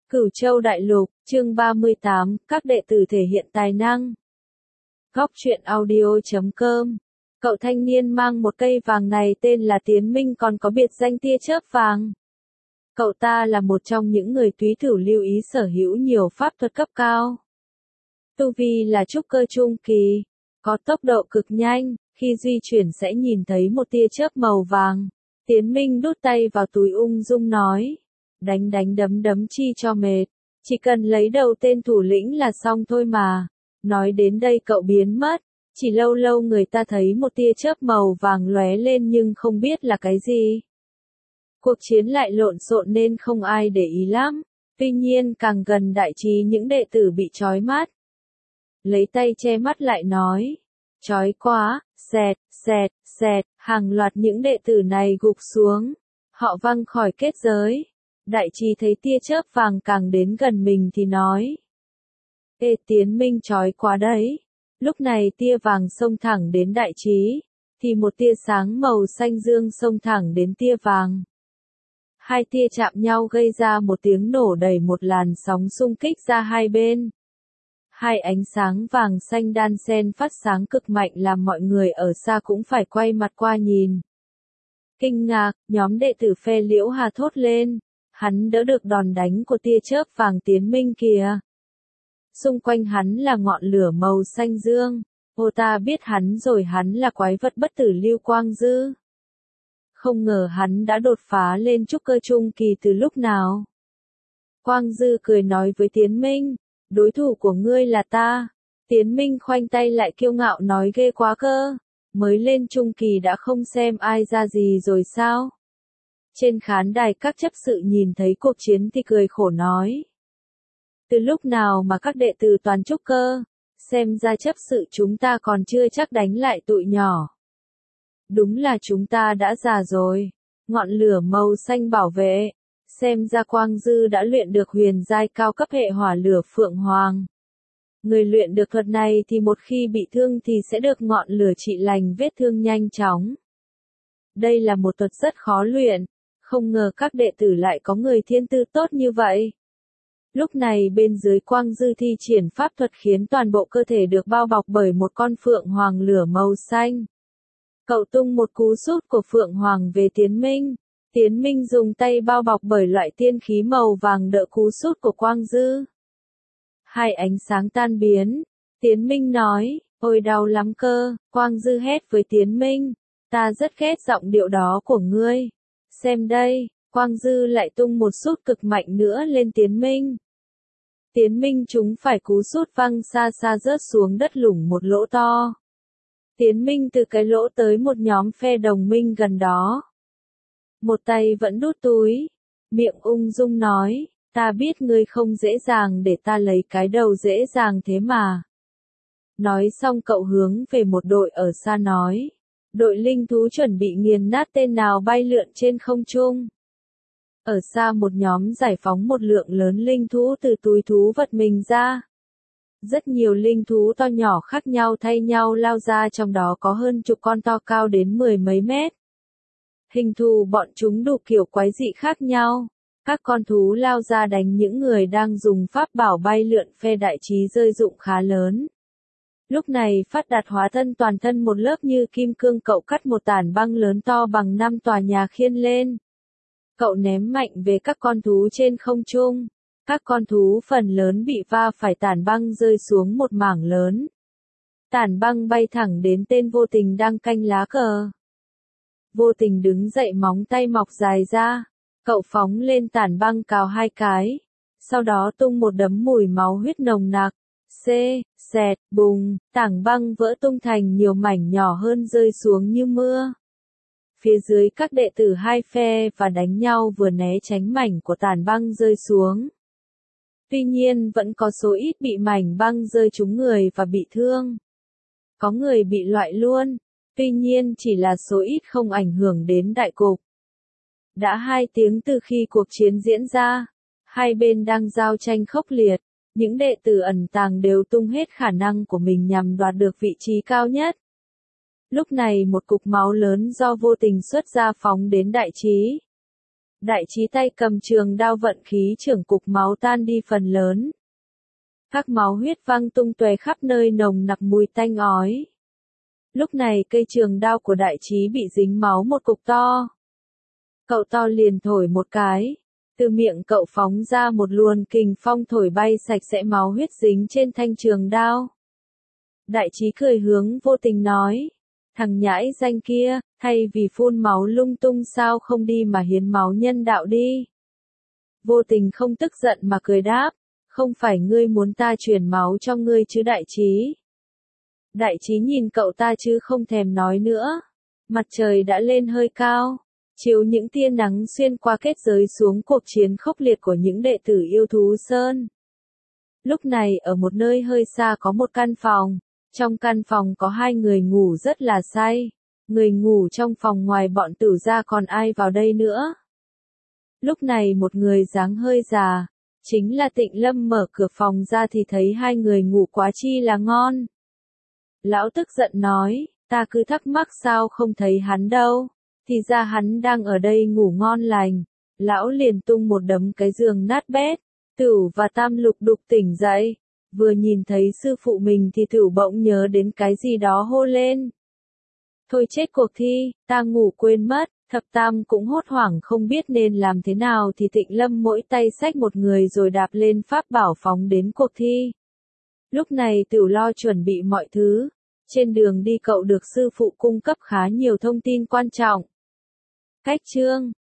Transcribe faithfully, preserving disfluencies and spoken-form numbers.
Cửu Châu Đại Lục, chương ba mươi tám, các đệ tử thể hiện tài năng. Góc truyện audio chấm com. Cậu thanh niên mang một cây vàng này tên là Tiến Minh, còn có biệt danh tia chớp vàng. Cậu ta là một trong những người túy thử lưu ý sở hữu nhiều pháp thuật cấp cao. Tu vi là trúc cơ trung kỳ, có tốc độ cực nhanh, khi di chuyển sẽ nhìn thấy một tia chớp màu vàng. Tiến Minh đút tay vào túi ung dung nói, đánh đánh đấm đấm chi cho mệt, chỉ cần lấy đầu tên thủ lĩnh là xong thôi mà. Nói đến đây cậu biến mất, chỉ lâu lâu người ta thấy một tia chớp màu vàng lóe lên nhưng không biết là cái gì. Cuộc chiến lại lộn xộn nên không ai để ý lắm, tuy nhiên càng gần đại trí những đệ tử bị chói mắt. Lấy tay che mắt lại nói, chói quá, xẹt, xẹt, xẹt, hàng loạt những đệ tử này gục xuống, họ văng khỏi kết giới. Đại trí thấy tia chớp vàng càng đến gần mình thì nói, ê Tiến Minh chói quá đấy. Lúc này tia vàng xông thẳng đến đại trí, thì một tia sáng màu xanh dương xông thẳng đến tia vàng. Hai tia chạm nhau gây ra một tiếng nổ đầy một làn sóng xung kích ra hai bên. Hai ánh sáng vàng xanh đan xen phát sáng cực mạnh làm mọi người ở xa cũng phải quay mặt qua nhìn. Kinh ngạc, nhóm đệ tử phe Liễu Hà thốt lên, hắn đỡ được đòn đánh của tia chớp vàng Tiến Minh kìa. Xung quanh hắn là ngọn lửa màu xanh dương, ô ta biết hắn rồi, hắn là quái vật bất tử Lưu Quang Dư. Không ngờ hắn đã đột phá lên trúc cơ trung kỳ từ lúc nào. Quang Dư cười nói với Tiến Minh, đối thủ của ngươi là ta. Tiến Minh khoanh tay lại kiêu ngạo nói, ghê quá cơ, mới lên trung kỳ đã không xem ai ra gì rồi sao? Trên khán đài các chấp sự nhìn thấy cuộc chiến thì cười khổ nói, từ lúc nào mà các đệ tử toàn trúc cơ, xem ra chấp sự chúng ta còn chưa chắc đánh lại tụi nhỏ. Đúng là chúng ta đã già rồi. Ngọn lửa màu xanh bảo vệ, xem ra Quang Dư đã luyện được huyền giai cao cấp hệ hỏa lửa Phượng Hoàng. Người luyện được thuật này thì một khi bị thương thì sẽ được ngọn lửa trị lành vết thương nhanh chóng. Đây là một thuật rất khó luyện, không ngờ các đệ tử lại có người thiên tư tốt như vậy. Lúc này bên dưới Quang Dư thi triển pháp thuật khiến toàn bộ cơ thể được bao bọc bởi một con Phượng Hoàng lửa màu xanh. Cậu tung một cú sút của Phượng Hoàng về Tiến Minh. Tiến Minh dùng tay bao bọc bởi loại tiên khí màu vàng đỡ cú sút của Quang Dư. Hai ánh sáng tan biến. Tiến Minh nói, ôi đau lắm cơ. Quang Dư hét với Tiến Minh, ta rất ghét giọng điệu đó của ngươi. Xem đây, Quang Dư lại tung một sút cực mạnh nữa lên Tiến Minh. Tiến Minh trúng phải cú sút văng xa xa rớt xuống đất lủng một lỗ to. Tiến Minh từ cái lỗ tới một nhóm phe đồng minh gần đó. Một tay vẫn đút túi, miệng ung dung nói, ta biết ngươi không dễ dàng để ta lấy cái đầu dễ dàng thế mà. Nói xong cậu hướng về một đội ở xa nói, đội linh thú chuẩn bị nghiền nát tên nào bay lượn trên không trung. Ở xa một nhóm giải phóng một lượng lớn linh thú từ túi thú vật mình ra. Rất nhiều linh thú to nhỏ khác nhau thay nhau lao ra, trong đó có hơn chục con to cao đến mười mấy mét. Hình thù bọn chúng đủ kiểu quái dị khác nhau. Các con thú lao ra đánh những người đang dùng pháp bảo bay lượn, phe đại trí rơi dụng khá lớn. Lúc này Phát Đạt hóa thân toàn thân một lớp như kim cương, cậu cắt một tảng băng lớn to bằng năm tòa nhà khiên lên. Cậu ném mạnh về các con thú trên không trung. Các con thú phần lớn bị va phải tảng băng rơi xuống một mảng lớn. Tảng băng bay thẳng đến tên Vô Tình đang canh lá cờ. Vô Tình đứng dậy, móng tay mọc dài ra. Cậu phóng lên tảng băng cào hai cái. Sau đó tung một đấm mùi máu huyết nồng nặc. Xê, xẹt, bùng, tảng băng vỡ tung thành nhiều mảnh nhỏ hơn rơi xuống như mưa. Phía dưới các đệ tử hai phe và đánh nhau vừa né tránh mảnh của tảng băng rơi xuống. Tuy nhiên vẫn có số ít bị mảnh băng rơi trúng người và bị thương. Có người bị loại luôn, tuy nhiên chỉ là số ít, không ảnh hưởng đến đại cục. Đã hai tiếng từ khi cuộc chiến diễn ra, hai bên đang giao tranh khốc liệt, những đệ tử ẩn tàng đều tung hết khả năng của mình nhằm đoạt được vị trí cao nhất. Lúc này một cục máu lớn do Vô Tình xuất ra phóng đến đại trí. Đại trí tay cầm trường đao vận khí trưởng cục máu tan đi phần lớn. Các máu huyết văng tung tóe khắp nơi nồng nặc mùi tanh ói. Lúc này cây trường đao của đại trí bị dính máu một cục to. Cậu to liền thổi một cái. Từ miệng cậu phóng ra một luồng kình phong thổi bay sạch sẽ máu huyết dính trên thanh trường đao. Đại trí cười hướng Vô Tình nói. Thằng nhãi danh kia, thay vì phun máu lung tung sao không đi mà hiến máu nhân đạo đi. Vô Tình không tức giận mà cười đáp. Không phải ngươi muốn ta truyền máu cho ngươi chứ đại trí. Đại trí nhìn cậu ta chứ không thèm nói nữa. Mặt trời đã lên hơi cao. Chiếu những tia nắng xuyên qua kết giới xuống cuộc chiến khốc liệt của những đệ tử yêu thú sơn. Lúc này ở một nơi hơi xa có một căn phòng. Trong căn phòng có hai người ngủ rất là say. Người ngủ trong phòng ngoài bọn tử ra còn ai vào đây nữa. Lúc này một người dáng hơi già. Chính là Tịnh Lâm mở cửa phòng ra thì thấy hai người ngủ quá chi là ngon. Lão tức giận nói, ta cứ thắc mắc sao không thấy hắn đâu. Thì ra hắn đang ở đây ngủ ngon lành. Lão liền tung một đấm cái giường nát bét. Tửu và Tam lục đục tỉnh dậy. Vừa nhìn thấy sư phụ mình thì Tửu bỗng nhớ đến cái gì đó hô lên. Thôi chết cuộc thi, ta ngủ quên mất. Thập Tam cũng hốt hoảng không biết nên làm thế nào thì Tịnh Lâm mỗi tay xách một người rồi đạp lên pháp bảo phóng đến cuộc thi. Lúc này Tửu lo chuẩn bị mọi thứ. Trên đường đi cậu được sư phụ cung cấp khá nhiều thông tin quan trọng. Cách chương